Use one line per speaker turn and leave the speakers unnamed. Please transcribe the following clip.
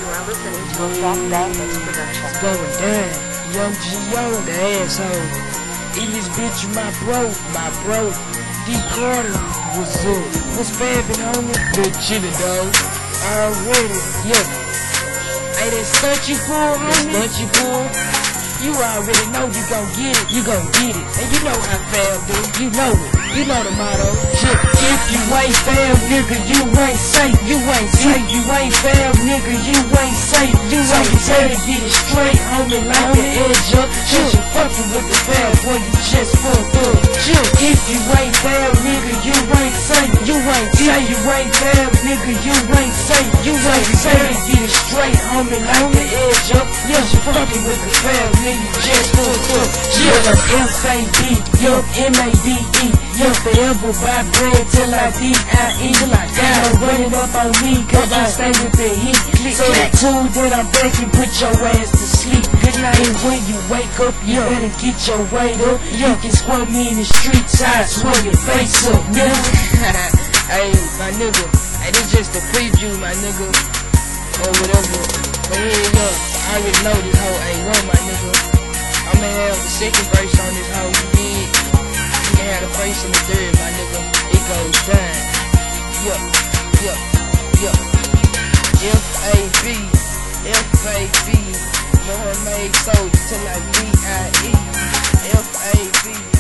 You are listening to a Fat Bandits production.
It's going down. Young G.O. the asshole. In this bitch, my bro. D. Carter, what's up? What's fappin', homie? Good chillin', dog. Already, yeah. Hey, that stunt you pull, homie? Stunt you pull? You already know you gon' get it. You gon' get it. And you know how fab do. You know it. You know the motto. If you ain't fab, nigga, you ain't safe. You ain't safe. If you ain't fab, nigga, you ain't safe. You ain't safe. Get it straight, homie, like the edge up. Shit, you fucking with the fab, boy, you just fucked up. If you ain't fab, nigga, you ain't safe. You ain't safe. If you ain't fab, nigga, you ain't safe. You ain't safe. Get it straight, homie, like the edge up. Yeah, you fucking with the fab, nigga, you just fucked up. Yeah, I'm F-A-B, yup, M-A-B-E. Yup, forever buy bread till I D-I-E. Got no running up on me, cause I stay with the heat. So that tool that I'm baking, put your ass to sleep. Good night, and when you wake up, you better get your weight up. You can squat me in the streets, I swear your face up, nigga. Hey, my nigga, hey, this just a preview, my nigga, or whatever. But here, look, I already know this hoe ain't one, my nigga. I'ma have the second verse on this hoe, you dig? You can have the first and the third, my nigga. It goes down. Yup. F-A-B, Mohammed Soldier till I D-I-E. F-A-B.